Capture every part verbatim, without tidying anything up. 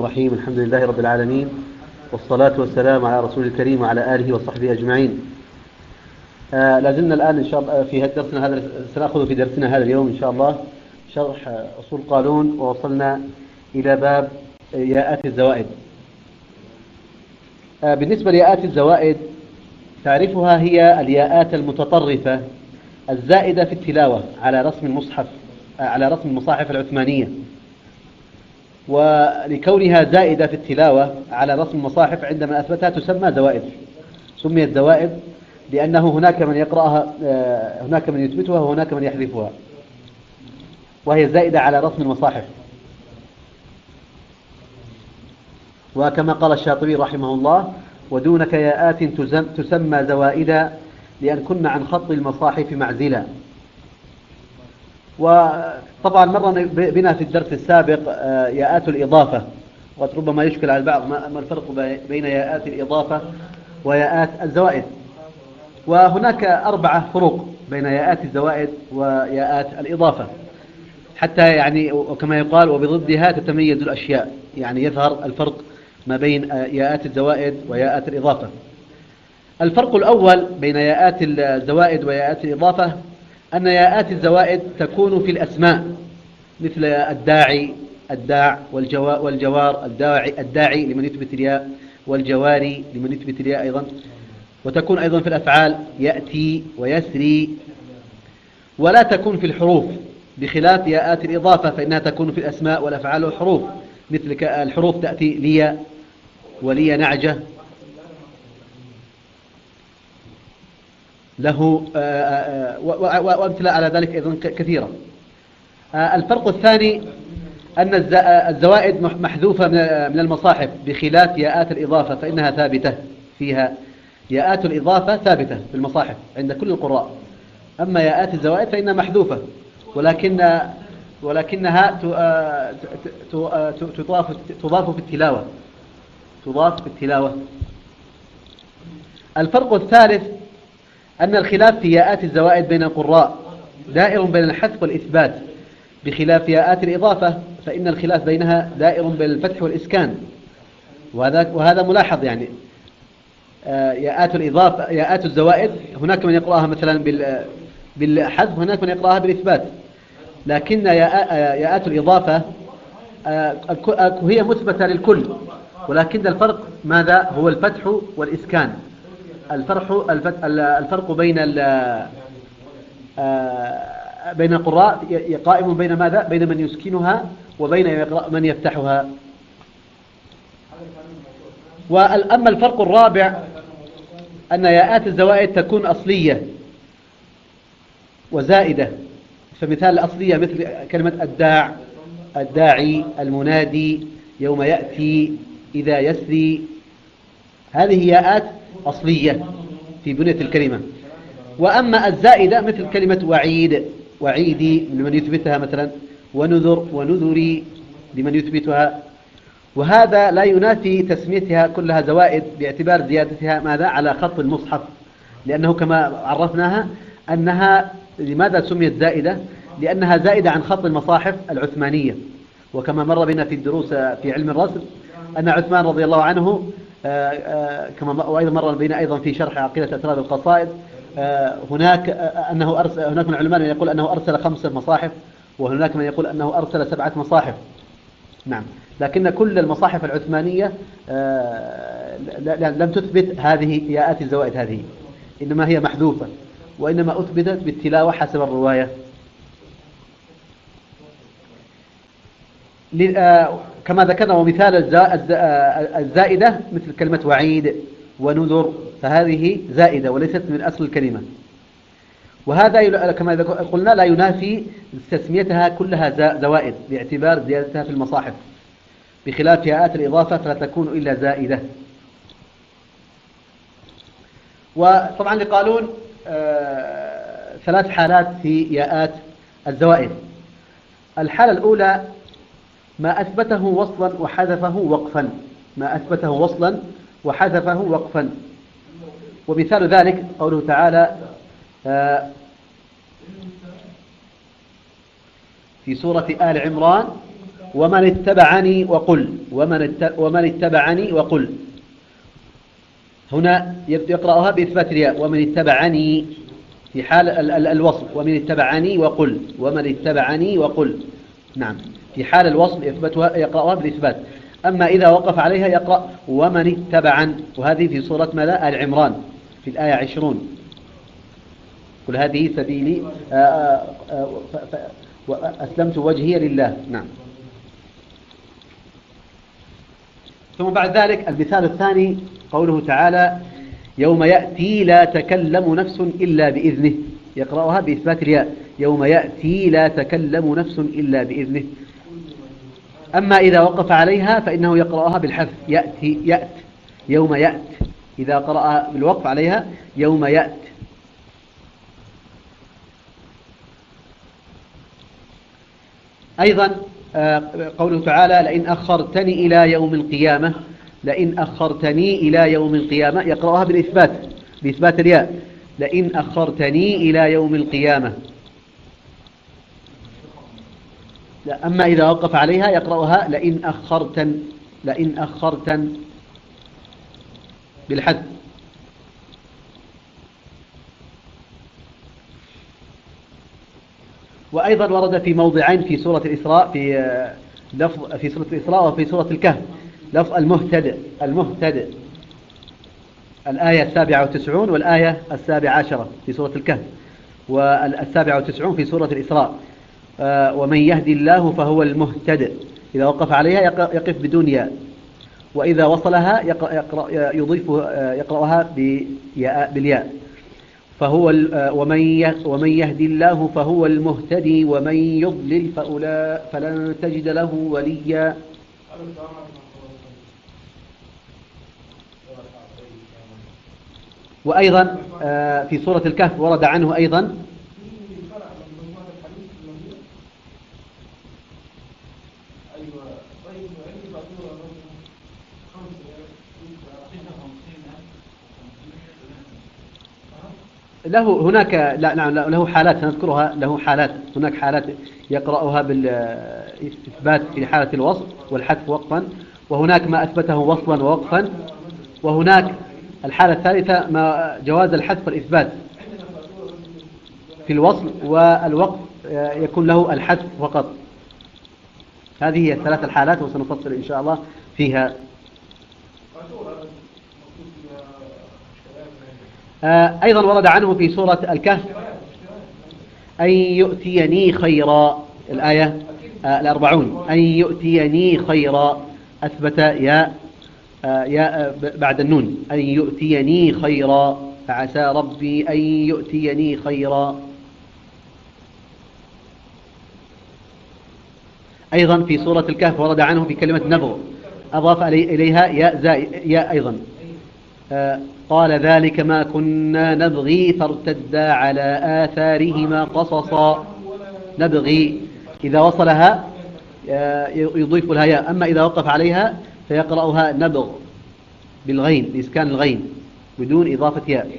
الرحيم. الحمد لله رب العالمين، والصلاة والسلام على رسول الكريم وعلى آله وصحبه أجمعين. آه لازلنا الآن إن شاء الله في درسنا هذا، سنأخذ في درسنا هذا اليوم إن شاء الله شرح أصول قانون، ووصلنا إلى باب ياءات الزوائد. آه بالنسبة لياءات الزوائد، تعرفها هي الياءات المتطرفة الزائدة في التلاوة على رسم المصحف آه على رسم المصاحف العثمانية. ولكونها زائدة في التلاوة على رسم المصاحف عندما أثبتها تسمى زوائد. سميت زوائد لأنه هناك من يقرأها، هناك من يثبتها وهناك من يحذفها، وهي زائدة على رسم المصاحف. وكما قال الشاطبي رحمه الله: ودونك ياءات تسمى زوائدا لأن كن عن خط المصاحف معزلا. وطبعا مر بنا في الدرس السابق ياءات الإضافة، وربما يشكل على البعض ما الفرق بين ياءات الإضافة وياءات الزوائد. وهناك أربعة فروق بين ياءات الزوائد وياءات الإضافة، حتى يعني وكما يقال وبضدها تتميز الأشياء، يعني يظهر الفرق ما بين ياءات الزوائد وياءات الإضافة. الفرق الأول بين ياءات الزوائد وياءات الإضافة أن ياءات الزوائد تكون في الأسماء، مثل الداعي، الداع، والجوار، الداعي, الداعي لمن يثبت الياء، والجواري لمن يثبت الياء أيضا. وتكون أيضا في الأفعال يأتي ويسري. ولا تكون في الحروف، بخلاف ياءات الإضافة فإنها تكون في الأسماء والأفعال والحروف، مثل الحروف تأتي لي ولي نعجة، له وأمثلة على ذلك أيضا كثيرة. الفرق الثاني أن الزوائد محذوفة من المصاحف، بخلاف ياءات الإضافة فإنها ثابتة فيها. ياءات الإضافة ثابتة في المصاحف عند كل القراء، أما ياءات الزوائد فإنها محذوفة، ولكن ولكنها تضاف تضاف في التلاوة تضاف في التلاوة. الفرق الثالث أن الخلاف في ياءات الزوائد بين القراء دائر بين الحذف والإثبات، بخلاف ياءات الإضافة فإن الخلاف بينها دائر بين الفتح والإسكان. وهذا وهذا ملاحظ، يعني ياءات الإضافة ياءات الزوائد هناك من يقرأها مثلا بالحذف، وهناك من يقرأها بالإثبات، لكن ياءات الإضافة هي مثبتة للكل، ولكن الفرق ماذا؟ هو الفتح والإسكان. الفرق الفرق بين بين القراء قائم بين ماذا؟ بين من يسكنها وبين من يفتحها. وأما الفرق الرابع أن ياءات الزوائد تكون أصلية وزائدة. فمثال الأصلية مثل كلمة الداع، الداعي، المنادي، يوم يأتي، إذا يسري، هذه ياءات أصلية في بنية الكلمة. وأما الزائدة مثل كلمة وعيد، وعيدي لمن يثبتها مثلا، ونذر ونذري لمن يثبتها. وهذا لا ينافي تسميتها كلها زوائد باعتبار زيادتها ماذا؟ على خط المصحف، لأنه كما عرفناها أنها لماذا سميت زائدة؟ لأنها زائدة عن خط المصاحف العثمانية. وكما مر بنا في الدروس في علم الرسم أن عثمان رضي الله عنه كما وأيضا مر بنا أيضا في شرح عقيدة أسرار القصائد هناك أنه أرسل هناك من العلماء من يقول أنه أرسل خمسة مصاحف، وهناك من يقول أنه أرسل سبعة مصاحف. نعم، لكن كل المصاحف العثمانية لم تثبت هذه ياءات الزوائد هذه، إنما هي محذوفة، وإنما أثبتت بالتلاوة حسب الرواية. كما ذكرنا، ومثال الزائدة مثل كلمة وعيد ونذر، فهذه زائدة وليست من أصل الكلمة. وهذا كما قلنا لا ينافي تسميتها كلها زوائد باعتبار زيادتها في المصاحف، بخلاف ياءات الإضافة فلا تكون إلا زائدة. وطبعا لقالون آه ثلاث حالات في ياءات الزوائد. الحالة الأولى ما أثبته وصلا وحذفه وقفا ما أثبته وصلا وحذفه وقفا. ومثال ذلك قوله تعالى آه في سورة آل عمران: ومن اتبعني وقل ومن ومن اتبعني وقل. هنا يقرأها بإثبات الياء ومن اتبعني في حال ال ال الوصل ومن اتبعني وقل ومن اتبعني وقل. نعم في حال الوصل يثبتها يقرأها بالإثبات. أما إذا وقف عليها يقرأ ومن اتبعن، وهذه في سورة ماذا؟ آل عمران في الآية عشرون. قل هذه سبيلي وأسلمت وجهي لله. نعم. ثم بعد ذلك المثال الثاني قوله تعالى يوم يأتي لا تكلم نفس إلا بإذنه، يقرأها بإثبات الياء يوم يأتي لا تكلم نفس إلا بإذنه. أما إذا وقف عليها فإنه يقرأها بالحذف يأتي يأت يوم يأت، إذا قرأ بالوقف عليها يوم يأت. أيضا قوله تعالى لئن أخرتني إلى يوم القيامة، لئن أخرتني إلى يوم القيامة يقرأها بالإثبات بإثبات الياء لئن أخرتني إلى يوم القيامة. لا، أما إذا وقف عليها يقرأها لئن أخرتن لئن أخرتن بالحذف. وأيضا ورد في موضعين في سورة الإسراء في لفظ في سورة الإسراء وفي سورة الكهف لفظ المهتد المهتد الآية السابعة والتسعون والآية السابعة عشرة في سورة الكهف، والسابعة والتسعون في سورة الإسراء. ومن يهدي الله فهو المهتد، إذا وقف عليها يقف بدون ياء، وإذا وصلها يقرأ يقرأ يضيف يقرأها بالياء. فهو ومن ومن يهدي الله فهو المهتدي ومن يضلل فأولئك فلن تجد له وليا. وأيضا في سورة الكهف ورد عنه أيضا له هناك لا نعم له حالات سنذكرها، له حالات هناك حالات يقرأها بالإثبات في حالة الوصل والحذف وقفا، وهناك ما أثبته وصلا ووقفا، وهناك الحالة الثالثة ما جواز الحذف والإثبات في الوصل والوقف يكون له الحذف فقط. هذه هي الثلاث الحالات وسنفصل إن شاء الله فيها. أيضا ورد عنه في سورة الكهف أن يؤتيني خيرا، الآية الأربعون أن يؤتيني خيرا أثبت يا يا بعد النون أن يؤتيني خيرا فعسى ربي أن يؤتيني خيرا. أيضا في سورة الكهف ورد عنه في كلمة نبغ أضاف إليها يا زائد يا أيضا قال ذلك ما كنا نبغي فارتدا على آثارهما قصصا. نبغي إذا وصلها يضيف لها ياء، أما إذا وقف عليها فيقرأها نبغ بالغين بإسكان الغين بدون إضافة ياء.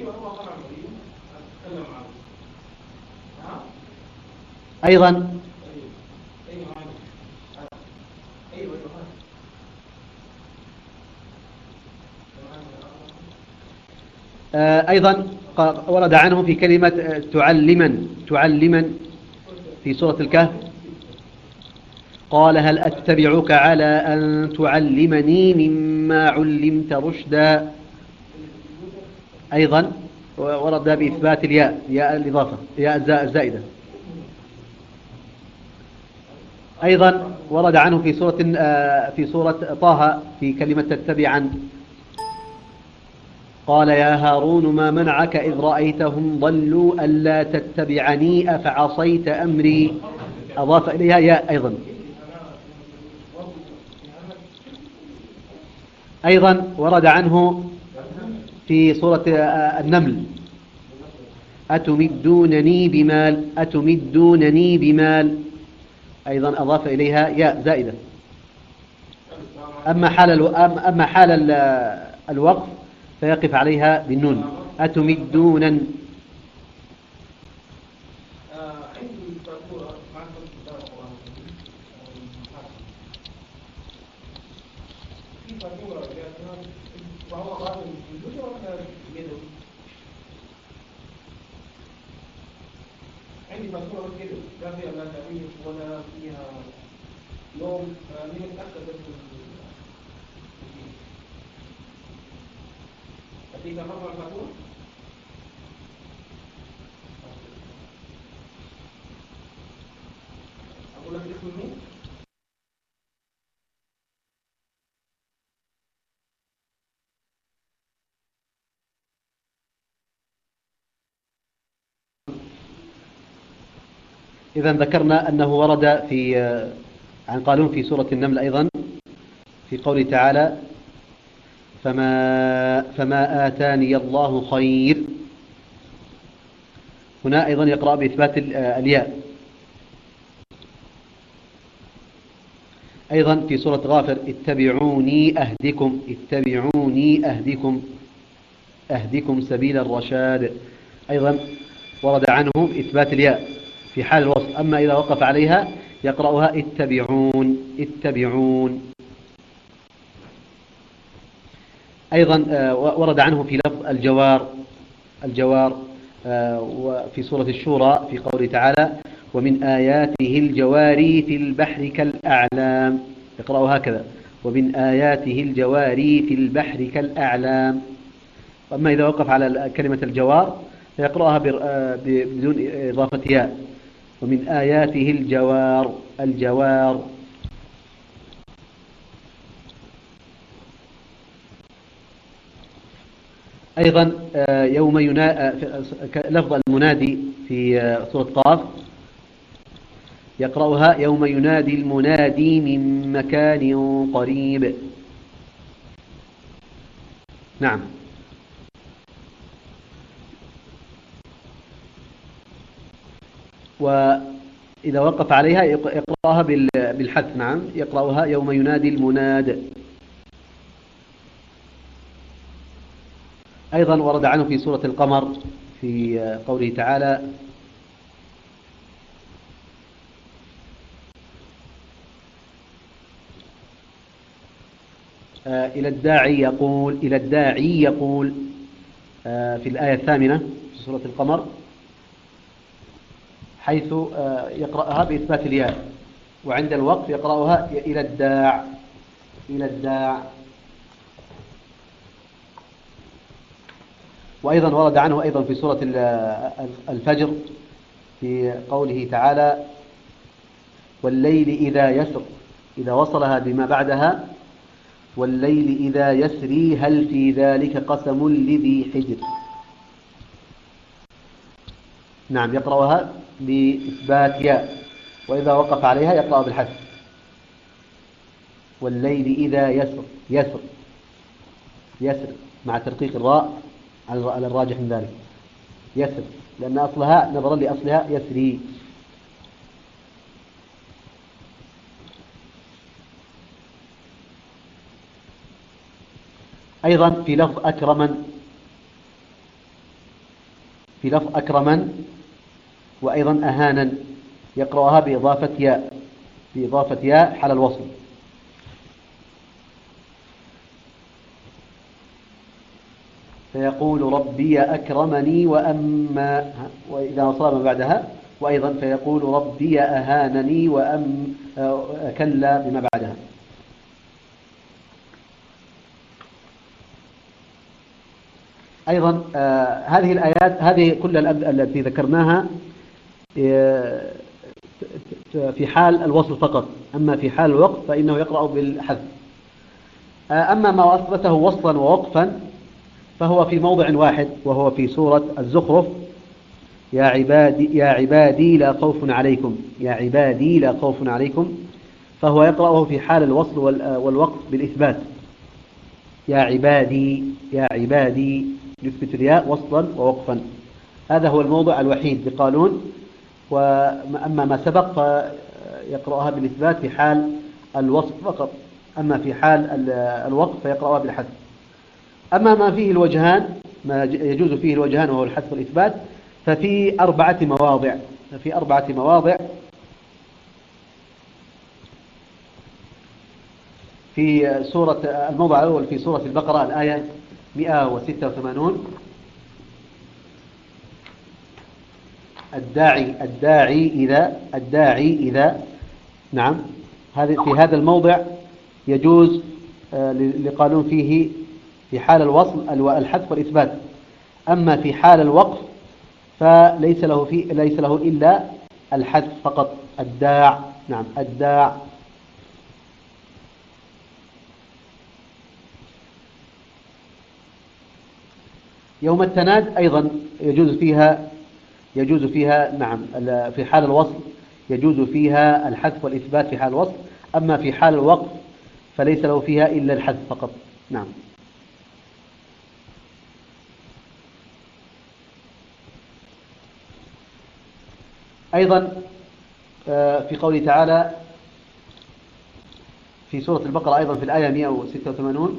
أيضا أيضا ورد عنه في كلمة تعلما تعلما في سورة الكهف قال هل أتبعك على أن تعلمني مما علمت رشدا. أيضا ورد بإثبات الياء ياء الإضافة ياء الزائدة. أيضا ورد عنه في سورة في سورة طه في كلمة تتبعا قال يا هارون ما منعك إذ رأيتهم ضلوا ألا تتبعني أفعصيت أمري أضاف إليها ياء أيضا. أيضا ورد عنه في سورة النمل أتمدونني بمال أتمدونني بمال أيضا أضاف إليها ياء زائدة. أما حال أما حال الوقف فيقف عليها بالنون أتمدونا. وهو قادر يجوز ولا يده؟ عندي مذكورة بس كده لا فيها لا تأويل ولا فيها لوم فمين يتأكد بس أديك مرة المذكورة؟ أقول لك اسم مين؟ إذا ذكرنا أنه ورد في عن قالون في سورة النمل أيضا في قوله تعالى فما, فما آتاني الله خير. هنا أيضا يقرأ بإثبات الياء. أيضا في سورة غافر اتبعوني أهدكم اتبعوني أهدكم أهدكم سبيل الرشاد. أيضا ورد عنه إثبات الياء في حال الوصف. أما إذا وقف عليها يقرأها اتبعون اتبعون. أيضا ورد عنه في لفظ الجوار الجوار وفي سورة الشورى في قوله تعالى ومن آياته الجواري في البحر كالأعلام. يقرأ هكذا ومن آياته الجواري في البحر كالأعلام. أما إذا وقف على كلمة الجوار فيقرأها بدون إضافة ياء ومن آياته الجوار الجوار. أيضا يوم ينا... لفظ المنادي في سورة قاف يقرأها يوم ينادي المنادي من مكان قريب. نعم. وإذا وقف عليها يقرأها بالحذف. نعم يقرأها يوم ينادي المناد. أيضا ورد عنه في سورة القمر في قوله تعالى إلى الداعي يقول إلى الداعي يقول في الآية الثامنة في سورة القمر حيث يقرأها بإثبات الياء وعند الوقف يقرأها إلى الداع إلى الداع. وأيضا ورد عنه أيضا في سورة الفجر في قوله تعالى والليل إذا يسر إذا وصلها بما بعدها والليل إذا يسري هل في ذلك قسم لذي حجر. نعم يقرأها بإثبات ياء وإذا وقف عليها يقرأ بالحذف والليل إذا يسر يسر يسر مع ترقيق الراء على الراجح من ذلك يسر لأن أصلها نظرا لأصلها يسري. أيضا في لفظ أكرما في لفظ أكرما وأيضا أهانا يقرأها بإضافة ياء بإضافة ياء حال الوصل. فيقول ربي أكرمني وأما وإذا وصل ما بعدها وأيضا فيقول ربي أهانني وأم كلا بما بعدها. أيضا آه هذه الآيات هذه كل التي ذكرناها في حال الوصل فقط. أما في حال الوقف فإنه يقرأ بالحذف. آه أما ما أثبته وصلا ووقفا فهو في موضع واحد وهو في سورة الزخرف يا عبادي يا عبادي لا خوف عليكم يا عبادي لا خوف عليكم. فهو يقرأه في حال الوصل والوقف بالإثبات يا عبادي يا عبادي يثبت الياء وصلا ووقفا. هذا هو الموضع الوحيد لقالون. وأما ما سبق فيقرأها بالإثبات في حال الوصف فقط. أما في حال الوقف فيقرأها بالحذف. أما ما فيه الوجهان ما يجوز فيه الوجهان وهو الحذف والإثبات ففي أربعة مواضع في أربعة مواضع. في سورة الموضع الأول في سورة البقرة الآية مئة وستة وثمانين. الداعي الداعي إذا الداعي إذا نعم هذه في هذا الموضع يجوز لقانون فيه في حال الوصل الحذف والإثبات. أما في حال الوقف فليس له في ليس له إلا الحذف فقط. الداع نعم الداع. يوم التناد أيضا يجوز فيها يجوز فيها نعم في حال الوصل يجوز فيها الحذف والإثبات في حال الوصل. أما في حال الوقف فليس له فيها إلا الحذف فقط. نعم. أيضا في قوله تعالى في سورة البقرة أيضا في الآية مئة وستة وثمانين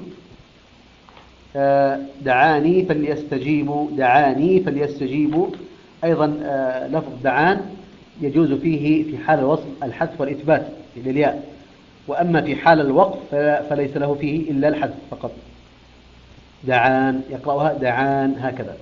دعاني فليستجيبوا دعاني فليستجيبوا. أيضا لفظ دعان يجوز فيه في حال الوصل الحذف والإثبات للياء. وأما في حال الوقف فليس له فيه إلا الحذف فقط. دعان يقرأها دعان هكذا.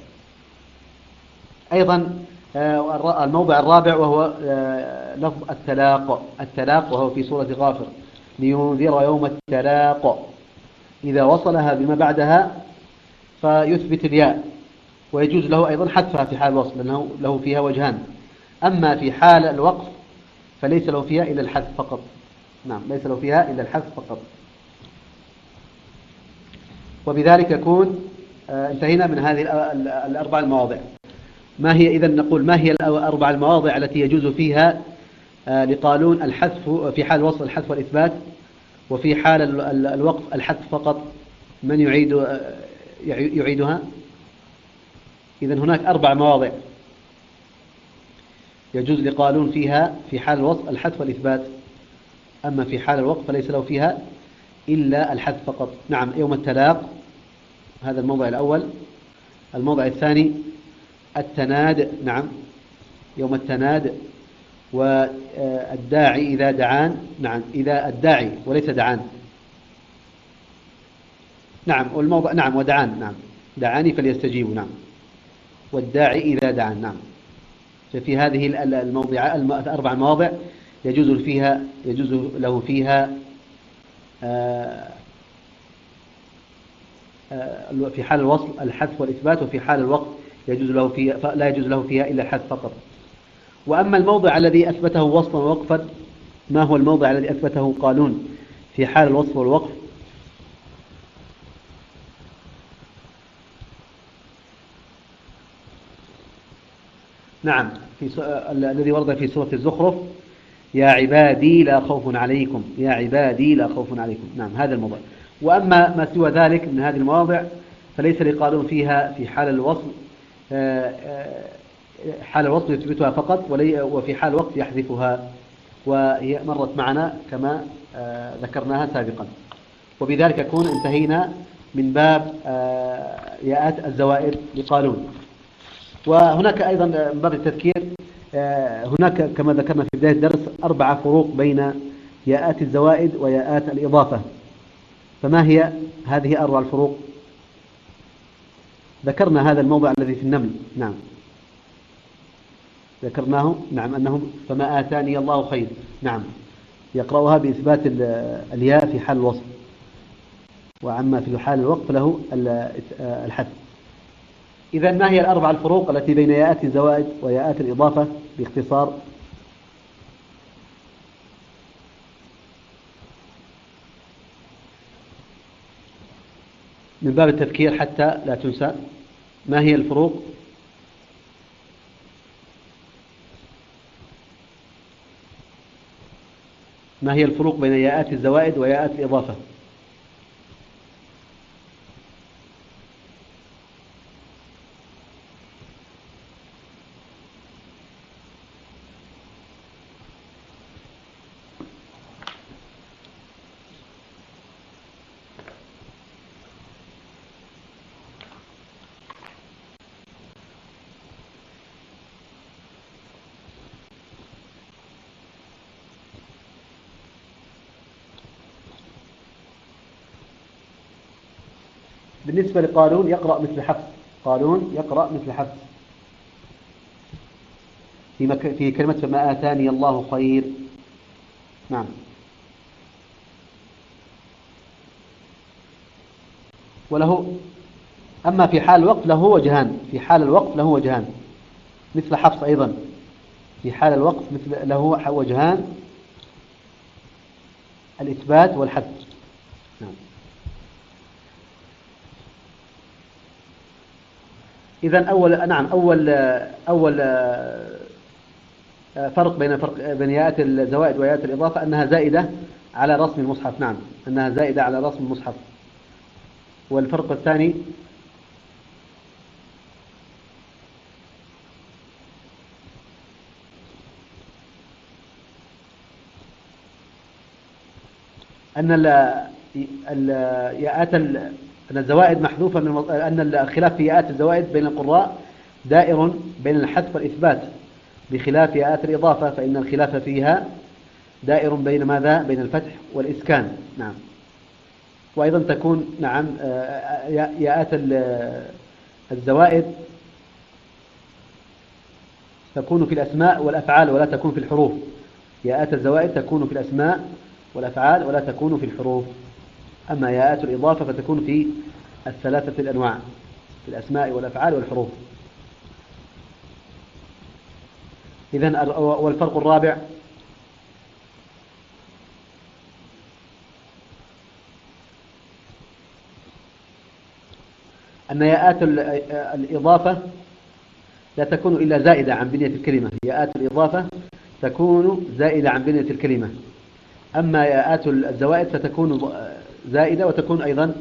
أيضا الموضع الرابع وهو لفظ التلاق التلاق وهو في سورة غافر لينذر يوم التلاق. إذا وصلها بما بعدها فيثبت الياء ويجوز له أيضا حذفها في حال الوصل لأنه له فيها وجهان. أما في حال الوقف فليس له فيها إلا الحذف فقط. نعم ليس له فيها إلا الحذف فقط. وبذلك يكون انتهينا من هذه الأربع المواضع. ما هي إذن نقول ما هي الأربع المواضع التي يجوز فيها لقانون الحذف في حال الوصل الحذف والإثبات وفي حال الوقف الحذف فقط؟ من يعيد يعيدها؟ إذن هناك أربع مواضع يجوز لقانون فيها في حال الوصل الحذف والإثبات. أما في حال الوقف فليس له فيها إلا الحذف فقط. نعم يوم التلاق هذا الموضع الأول. الموضع الثاني التناد نعم يوم التناد. والداعي إذا دعان نعم إذا الداعي وليس دعان نعم والموضع نعم ودعان نعم دعاني فليستجيبوا نعم والداعي إذا دعان نعم. ففي هذه الموضع الأربع مواضع يجوز فيها يجوز له فيها في حال الوصل الحذف والإثبات وفي حال الوقف يجوز له فيها لا يجوز له فيها إلا الحذف فقط. وأما الموضع الذي أثبته وصلا ووقفا ما هو الموضع الذي أثبته قانون في حال الوصف والوقف؟ نعم في س... الذي ورد في سورة الزخرف يا عبادي لا خوف عليكم يا عبادي لا خوف عليكم. نعم هذا الموضع. وأما ما سوى ذلك من هذه المواضع فليس لقانون فيها في حال الوصل حال الوصل يثبتها فقط وفي حال الوقت يحذفها وهي مرت معنا كما ذكرناها سابقا. وبذلك يكون انتهينا من باب ياءات الزوائد لقانون. وهناك أيضا من باب التذكير هناك كما ذكرنا في بداية الدرس أربع فروق بين ياءات الزوائد وياءات الإضافة. فما هي هذه أربع الفروق؟ ذكرنا هذا الموضع الذي في النمل. نعم ذكرناه نعم أنهم فما آتاني الله خير. نعم يقرأها بإثبات الياء في حال الوصف وعما في حال الوقف له الحذف. إذا ما هي الأربع الفروق التي بين ياءات الزوائد وياءات الإضافة باختصار؟ من باب التذكير حتى لا تنسى ما هي الفروق؟ ما هي الفروق بين ياءات الزوائد وياءات الإضافة؟ بالنسبة لقالون يقرأ مثل حفص، قالون يقرأ مثل حفص في, مك... في كلمة فما آتاني الله خير. نعم. وله أما في حال الوقت له وجهان، في حال الوقت له وجهان مثل حفص أيضا، في حال الوقت مثل له وجهان، الإثبات والحذف. نعم. إذن أول نعم أول أول فرق بين فرق بين ياءات الزوائد وياءات الإضافة أنها زائدة على رسم المصحف. نعم، أنها زائدة على رسم المصحف. والفرق الثاني أن الياءات أن الزوائد محذوفة من أن الخلاف في ياءات الزوائد بين القراء دائر بين الحذف والإثبات، بخلاف ياءات الإضافة فإن الخلاف فيها دائر بين ماذا؟ بين الفتح والإسكان. نعم. وأيضا تكون نعم ياءات الزوائد تكون في الأسماء والأفعال ولا تكون في الحروف. ياءات الزوائد تكون في الأسماء والأفعال ولا تكون في الحروف. أما ياءات الإضافة فتكون في الثلاثة الأنواع، في الأسماء والأفعال والحروف. إذن والفرق الرابع أن ياءات الإضافة لا تكون إلا زائدة عن بنية الكلمة. ياءات الإضافة تكون زائدة عن بنية الكلمة. أما ياءات الزوائد فتكون زائدة وتكون أيضا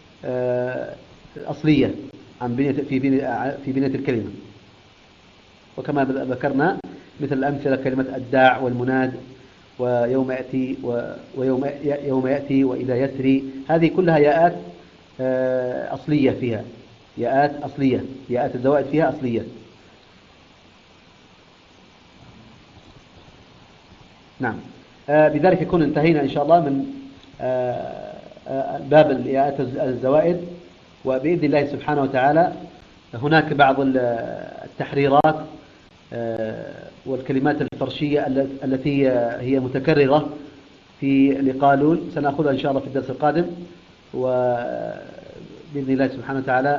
أصلية عن بنية في بنية في بنية الكلمة. وكما ذكرنا مثل الأمثلة كلمة الداع والمناد ويوم يأتي ويوم يوم يأتي وإذا يسري، هذه كلها ياءات أصلية فيها، ياءات أصلية، ياءات الزوائد فيها أصلية. نعم. بذلك يكون انتهينا إن شاء الله من باب الياءات الزوائد، وبإذن الله سبحانه وتعالى هناك بعض التحريرات والكلمات الفرشية التي هي متكررة في لقالون سنأخذها إن شاء الله في الدرس القادم، وبإذن الله سبحانه وتعالى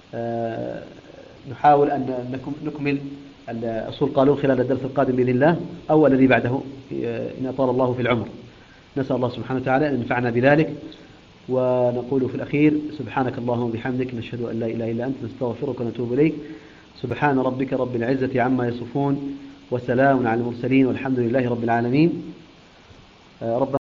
نحاول أن نكمل أصول قالون خلال الدرس القادم بإذن الله أو الذي بعده إن أطال الله في العمر. نسأل الله سبحانه وتعالى أن ينفعنا بذلك، ونقول في الأخير سبحانك اللهم وبحمدك نشهد أن لا إله إلا أنت نستغفرك ونتوب إليك. سبحان ربك رب العزة عما يصفون وسلام على المرسلين والحمد لله رب العالمين. ربنا